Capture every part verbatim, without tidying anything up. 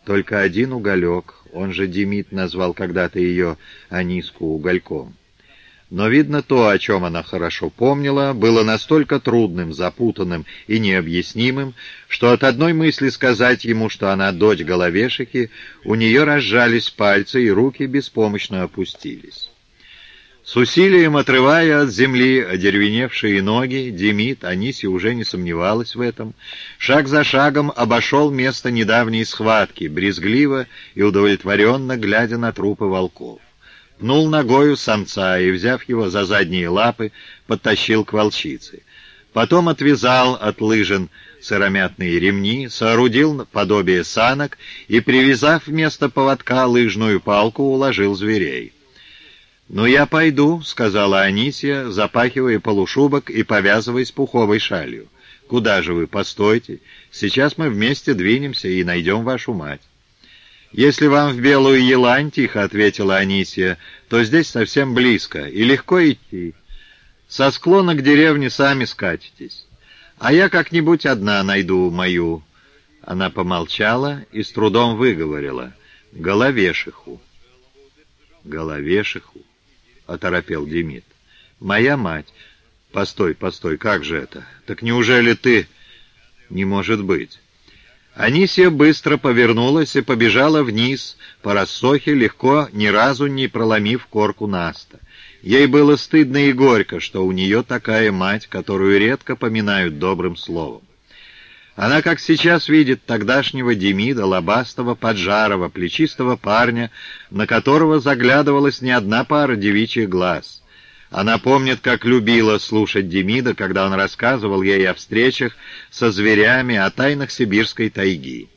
только один уголек, он же Демид назвал когда-то ее Аниску угольком. Но, видно, то, о чем она хорошо помнила, было настолько трудным, запутанным и необъяснимым, что от одной мысли сказать ему, что она дочь Головешихи, у нее разжались пальцы и руки беспомощно опустились. С усилием отрывая от земли одеревеневшие ноги, Демид, Анисья уже не сомневалась в этом, шаг за шагом обошел место недавней схватки, брезгливо и удовлетворенно глядя на трупы волков. Пнул ногою самца и, взяв его за задние лапы, подтащил к волчице. Потом отвязал от лыжин сыромятные ремни, соорудил подобие санок и, привязав вместо поводка лыжную палку, уложил зверей. «Ну, я пойду», — сказала Анисья, запахивая полушубок и повязываясь пуховой шалью. «Куда же вы? Постойте. Сейчас мы вместе двинемся и найдем вашу мать». «Если вам в Белую Елань, — тихо ответила Анисья, — то здесь совсем близко и легко идти. Со склона к деревне сами скатитесь. А я как-нибудь одна найду мою». Она помолчала и с трудом выговорила: «Головешиху». «Головешиху?» — оторопел Демид. «Моя мать». «Постой, постой, как же это? Так неужели ты...» «Не может быть». Анисья быстро повернулась и побежала вниз по рассохе, легко, ни разу не проломив корку наста. Ей было стыдно и горько, что у нее такая мать, которую редко поминают добрым словом. Она, как сейчас, видит тогдашнего Демида, лобастого, поджарого, плечистого парня, на которого заглядывалась не одна пара девичьих глаз. Она помнит, как любила слушать Демида, когда он рассказывал ей о встречах со зверями, о тайнах сибирской тайги.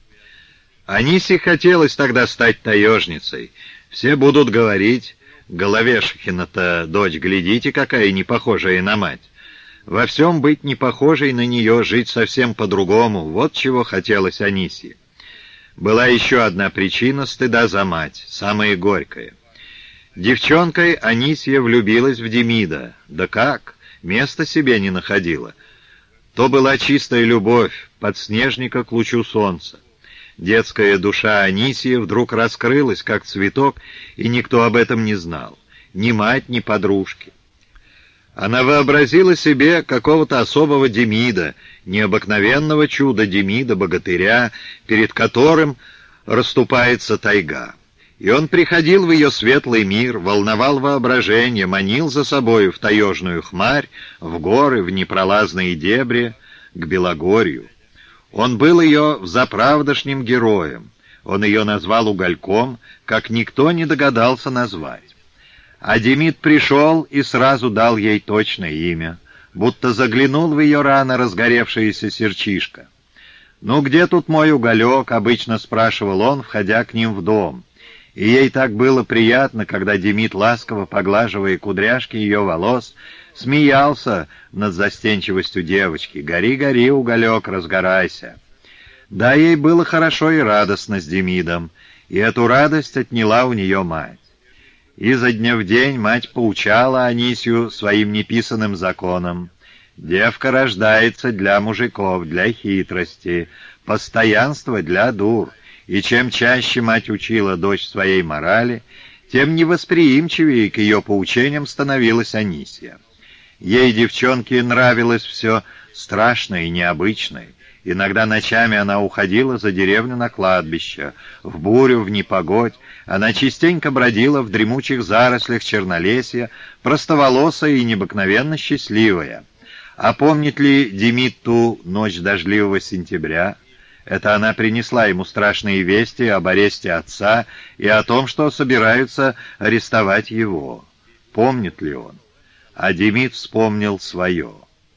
Анисе хотелось тогда стать таежницей. Все будут говорить: «Головешихина-то дочь, глядите, какая не похожая на мать». Во всем быть не похожей на нее, жить совсем по-другому — вот чего хотелось Анисе. Была еще одна причина стыда за мать, самая горькая. Девчонкой Анисья влюбилась в Демида. Да как? Места себе не находила. То была чистая любовь, подснежника к лучу солнца. Детская душа Анисьи вдруг раскрылась, как цветок, и никто об этом не знал. Ни мать, ни подружки. Она вообразила себе какого-то особого Демида, необыкновенного чуда Демида, богатыря, перед которым расступается тайга. И он приходил в ее светлый мир, волновал воображение, манил за собою в таежную хмарь, в горы, в непролазные дебри, к Белогорью. Он был ее взаправдошним героем. Он ее назвал угольком, как никто не догадался назвать. А Демид пришел и сразу дал ей точное имя, будто заглянул в ее рано разгоревшееся сердчишко. «Ну где тут мой уголек?» — обычно спрашивал он, входя к ним в дом. И ей так было приятно, когда Демид, ласково поглаживая кудряшки ее волос, смеялся над застенчивостью девочки. «Гори, гори, уголек, разгорайся». Да, ей было хорошо и радостно с Демидом, и эту радость отняла у нее мать. Изо дня в день мать поучала Анисью своим неписанным законам. Девка рождается для мужиков, для хитрости, постоянства для дур. И чем чаще мать учила дочь своей морали, тем невосприимчивее к ее поучениям становилась Анисья. Ей, девчонке, нравилось все страшное и необычное. Иногда ночами она уходила за деревню на кладбище. В бурю, в непогодь она частенько бродила в дремучих зарослях чернолесья, простоволосая и необыкновенно счастливая. А помнит ли Демид ту ночь дождливого сентября? Это она принесла ему страшные вести об аресте отца и о том, что собираются арестовать его. Помнит ли он? А Демид вспомнил свое.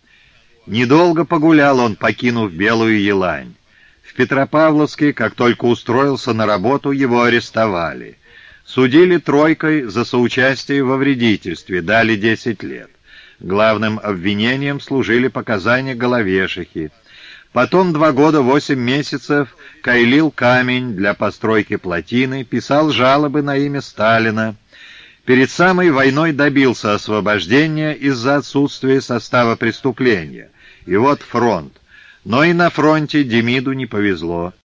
Недолго погулял он, покинув Белую Елань. В Петропавловске, как только устроился на работу, его арестовали. Судили тройкой за соучастие во вредительстве, дали десять лет. Главным обвинением служили показания Головешихи. Потом два года восемь месяцев кайлил камень для постройки плотины, писал жалобы на имя Сталина. Перед самой войной добился освобождения из-за отсутствия состава преступления. И вот фронт. Но и на фронте Демиду не повезло.